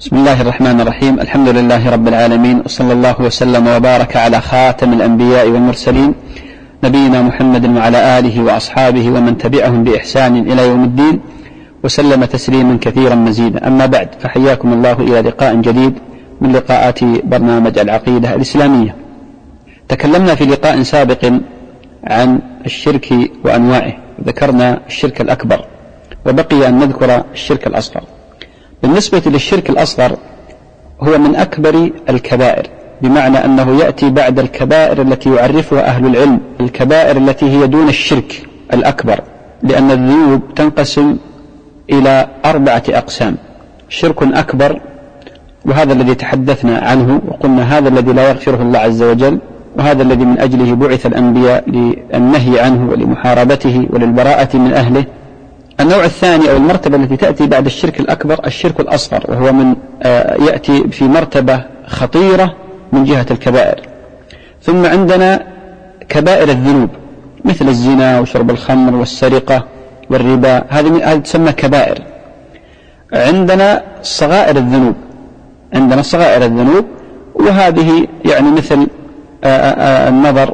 بسم الله الرحمن الرحيم. الحمد لله رب العالمين، وصلى الله وسلم وبارك على خاتم الأنبياء والمرسلين نبينا محمد وعلى آله وأصحابه ومن تبعهم بإحسان إلى يوم الدين، وسلم تسليما كثيرا مزيدا. أما بعد، فحياكم الله إلى لقاء جديد من لقاءات برنامج العقيدة الإسلامية. تكلمنا في لقاء سابق عن الشرك وأنواعه، ذكرنا الشرك الأكبر، وبقي أن نذكر الشرك الأصغر. بالنسبة للشرك الأصغر هو من أكبر الكبائر، بمعنى أنه يأتي بعد الكبائر التي يعرفها أهل العلم، الكبائر التي هي دون الشرك الأكبر، لأن الذنوب تنقسم إلى 4 أقسام: شرك أكبر، وهذا الذي تحدثنا عنه وقلنا هذا الذي لا يغفره الله عز وجل، وهذا الذي من أجله بعث الأنبياء للنهي عنه ولمحاربته وللبراءة من أهله. النوع الثاني أو المرتبة التي تأتي بعد الشرك الأكبر الشرك الأصغر، وهو من يأتي في مرتبة خطيرة من جهة الكبائر. ثم عندنا كبائر الذنوب مثل الزنا وشرب الخمر والسرقة والربا، هذه تسمى كبائر. عندنا صغائر الذنوب، وهذه يعني مثل النظر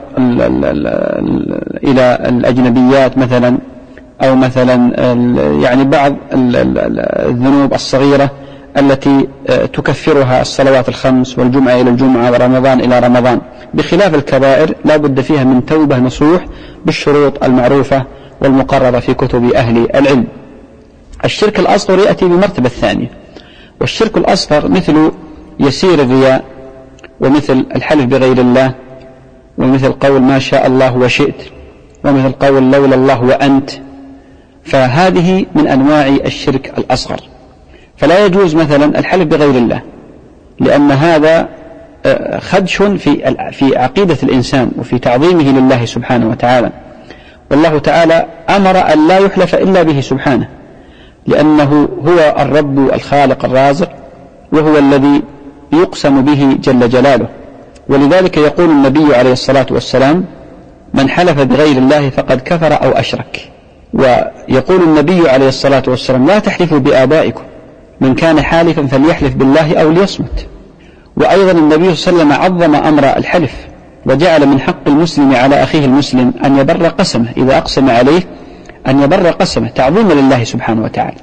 إلى الأجنبيات مثلا، أو مثلا يعني بعض الذنوب الصغيرة التي تكفرها الصلوات الخمس والجمعة إلى الجمعة ورمضان إلى رمضان، بخلاف الكبائر لا بد فيها من توبة نصوح بالشروط المعروفة والمقررة في كتب أهل العلم. الشرك الأصغر يأتي بالمرتبة الثانية، والشرك الأصغر مثل يسير الرياء، ومثل الحلف بغير الله، ومثل قول ما شاء الله وشئت، ومثل قول لولا الله وأنت. فهذه من أنواع الشرك الأصغر. فلا يجوز مثلا الحلف بغير الله، لأن هذا خدش في عقيدة الإنسان وفي تعظيمه لله سبحانه وتعالى، والله تعالى أمر أن لا يحلف إلا به سبحانه، لأنه هو الرب الخالق الرازق، وهو الذي يقسم به جل جلاله. ولذلك يقول النبي عليه الصلاة والسلام: من حلف بغير الله فقد كفر أو أشرك. ويقول النبي عليه الصلاة والسلام: لا تحلفوا بآبائكم، من كان حالفا فليحلف بالله أو ليصمت. وأيضا النبي صلى الله عليه وسلم عظم أمر الحلف، وجعل من حق المسلم على أخيه المسلم أن يبر قسمه إذا أقسم عليه، أن يبر قسمه تعظيما لله سبحانه وتعالى.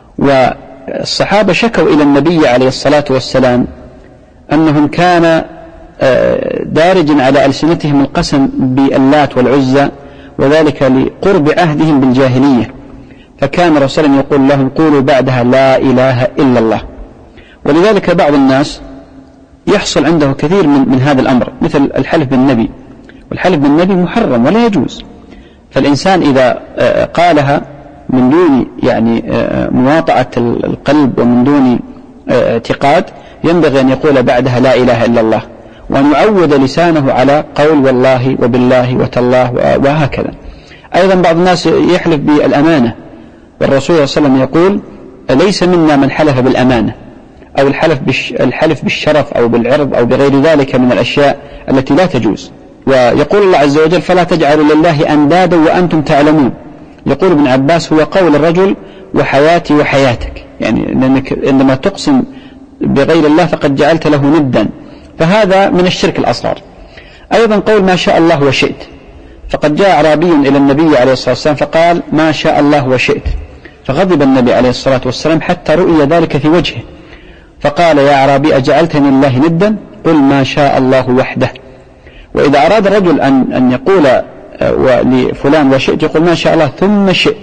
والصحابة شكوا إلى النبي عليه الصلاة والسلام أنهم كان دارج على ألسنتهم القسم باللات والعزى، وذلك لقرب عهدهم بالجاهلية، فكان رسولا يقول لهم: قولوا بعدها لا إله إلا الله. ولذلك بعض الناس يحصل عنده كثير من هذا الأمر، مثل الحلف بالنبي، والحلف بالنبي محرم ولا يجوز. فالإنسان إذا قالها من دون يعني مواطأة القلب ومن دون اعتقاد، ينبغي أن يقول بعدها لا إله إلا الله، وأن يعود لسانه على قول والله وبالله وتالله وهكذا. أيضا بعض الناس يحلف بالأمانة، والرسول صلى الله عليه وسلم يقول: ليس منا من حلف بالأمانة، أو الحلف بالشرف أو بالعرض أو بغير ذلك من الأشياء التي لا تجوز. ويقول الله عز وجل: فلا تجعلوا لله أندادا وأنتم تعلمون. يقول ابن عباس: هو قول الرجل وحياتي وحياتك، يعني لأنك عندما تقسم بغير الله فقد جعلت له ندا، فهذا من الشرك الأصغر. أيضا قول ما شاء الله وشئت، فقد جاء أعرابي إلى النبي عليه الصلاة والسلام فقال: ما شاء الله وشئت، فغضب النبي عليه الصلاة والسلام حتى رؤي ذلك في وجهه، فقال: يا أعرابي أجعلتني الله ندا؟ قل ما شاء الله وحده. وإذا أراد الرجل أن يقول لفلان وشئت، يقول ما شاء الله ثم شئت،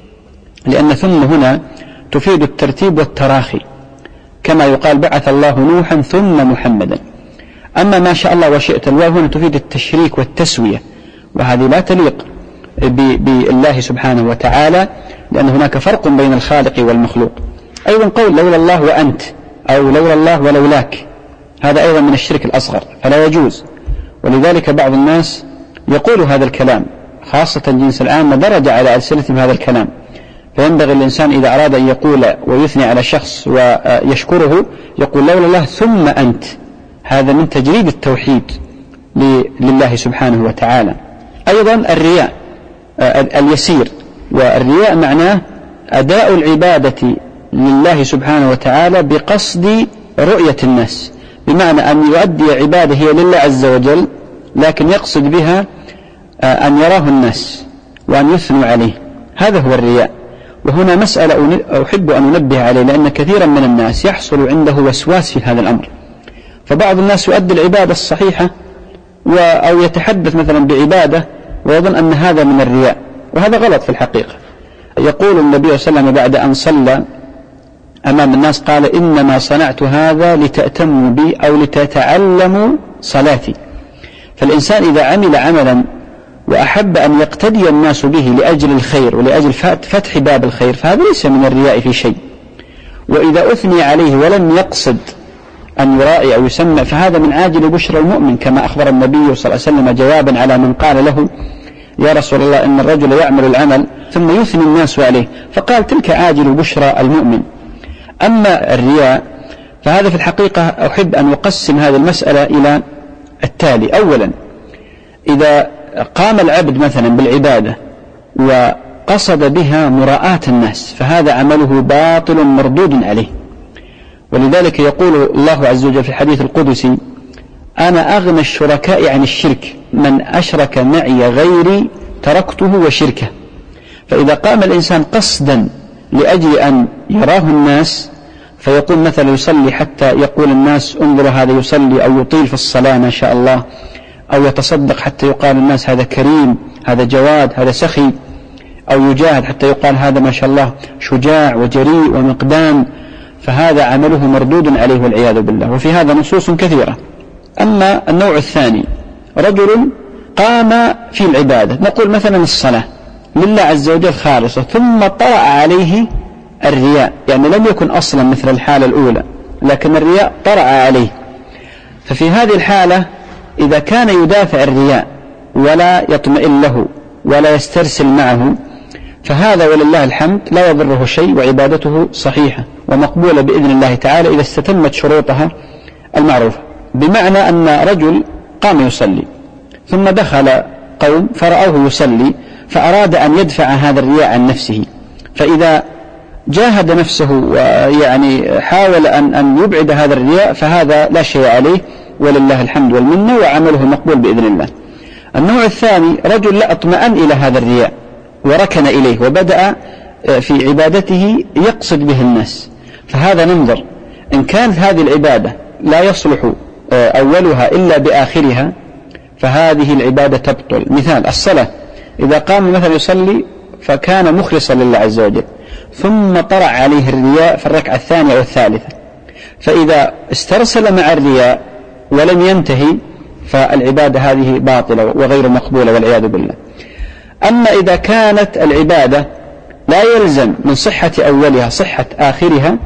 لأن ثم هنا تفيد الترتيب والتراخي، كما يقال: بعث الله نوحا ثم محمدا. أما ما شاء الله وشئت، الواو هنا تفيد التشريك والتسوية، وهذه لا تليق بالله سبحانه وتعالى، لأن هناك فرق بين الخالق والمخلوق. أيضا قول لولا الله وأنت، أو لولا الله ولولاك، هذا أيضا من الشرك الأصغر، فلا يجوز. ولذلك بعض الناس يقول هذا الكلام، خاصة جنس العامة درج على ألسنتهم هذا الكلام. فينبغي الإنسان إذا أراد أن يقول ويثني على شخص ويشكره يقول لولا الله ثم أنت، هذا من تجريد التوحيد لله سبحانه وتعالى. أيضا الرياء اليسير، والرياء معناه أداء العبادة لله سبحانه وتعالى بقصد رؤية الناس، بمعنى أن يؤدي عبادة هي لله عز وجل لكن يقصد بها أن يراه الناس وأن يثنوا عليه. هذا هو الرياء. وهنا مسألة أحب أن أنبه عليه، لأن كثيرا من الناس يحصل عنده وسواس في هذا الأمر، فبعض الناس يؤدي العبادة الصحيحة أو يتحدث مثلا بعبادة ويظن أن هذا من الرياء، وهذا غلط في الحقيقة. يقول النبي صلى الله عليه وسلم بعد أن صلى أمام الناس قال: إنما صنعت هذا لتأتموا بي أو لتتعلموا صلاتي. فالإنسان إذا عمل عملا وأحب أن يقتدي الناس به لأجل الخير ولأجل فتح باب الخير، فهذا ليس من الرياء في شيء. وإذا أثني عليه ولم يقصد أن يرائي أو يسمع، فهذا من عاجل بشرى المؤمن، كما أخبر النبي صلى الله عليه وسلم جوابا على من قال له: يا رسول الله إن الرجل يعمل العمل ثم يثني الناس عليه، فقال: تلك عاجل بشرى المؤمن. أما الرياء فهذا في الحقيقة أحب أن أقسم هذه المسألة إلى التالي: أولا، إذا قام العبد مثلا بالعبادة وقصد بها مراءاة الناس فهذا عمله باطل مردود عليه. ولذلك يقول الله عز وجل في الحديث القدسي: أنا أغنى الشركاء عن الشرك، من أشرك معي غيري تركته وشركه. فإذا قام الإنسان قصدا لأجل أن يراه الناس، فيقول مثلا يصلي حتى يقول الناس: انظروا هذا يصلي، أو يطيل في الصلاة ما شاء الله، أو يتصدق حتى يقال الناس هذا كريم، هذا جواد، هذا سخي، أو يجاهد حتى يقال هذا ما شاء الله شجاع وجريء ومقدام، فهذا عمله مردود عليه والعياذ بالله. وفي هذا نصوص كثيرة. أما النوع الثاني، رجل قام في العبادة، نقول مثلا الصلاة لله عز وجل خالصة، ثم طرأ عليه الرياء، يعني لم يكن أصلا مثل الحالة الأولى لكن الرياء طرأ عليه. ففي هذه الحالة إذا كان يدافع الرياء ولا يطمئن له ولا يسترسل معه، فهذا ولله الحمد لا يضره شيء، وعبادته صحيحة ومقبولة بإذن الله تعالى إذا استتمت شروطها المعروفة. بمعنى أن رجل قام يصلي ثم دخل قوم فرأوه يصلي فأراد أن يدفع هذا الرياء عن نفسه، فإذا جاهد نفسه ويعني حاول أن يبعد هذا الرياء فهذا لا شيء عليه ولله الحمد والمنة، وعمله مقبول بإذن الله. النوع الثاني، رجل لا اطمأن إلى هذا الرياء وركن إليه وبدأ في عبادته يقصد به الناس، فهذا ننظر إن كانت هذه العبادة لا يصلح أولها إلا بآخرها فهذه العبادة تبطل. مثال الصلاة، إذا قام مثلا يصلي فكان مخلصا لله عز وجل ثم طرأ عليه الرياء في الركعة الثانية أو الثالثة، فإذا استرسل مع الرياء ولم ينتهي فالعبادة هذه باطلة وغير مقبولة والعياذ بالله. أما إذا كانت العبادة لا يلزم من صحة أولها صحة آخرها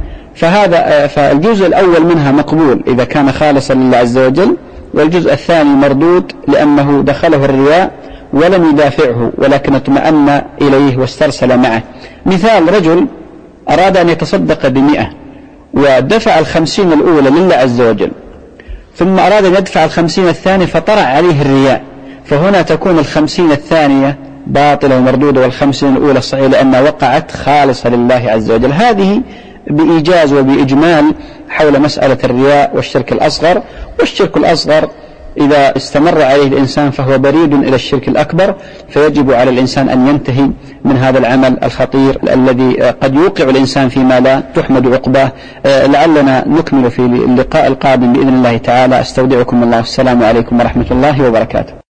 فالجزء الأول منها مقبول إذا كان خالصا لله عز وجل، والجزء الثاني مردود لأنه دخله الرياء ولم يدافعه ولكن اطمأن إليه واسترسل معه. مثال رجل أراد أن يتصدق ب100 ودفع 50 الأولى لله عز وجل، ثم أراد أن يدفع 50 الثانية فطرأ عليه الرياء، فهنا تكون 50 الثانية باطلة ومردودة وال50 الأولى صحيحة لأنها وقعت خالصة لله عز وجل. هذه بإيجاز وبإجمال حول مسألة الرياء والشرك الأصغر. والشرك الأصغر إذا استمر عليه الإنسان فهو بريد إلى الشرك الأكبر، فيجب على الإنسان أن ينتهي من هذا العمل الخطير الذي قد يوقع الإنسان فيما لا تحمد عقباه. لعلنا نكمل في اللقاء القادم بإذن الله تعالى. أستودعكم الله، السلام عليكم ورحمة الله وبركاته.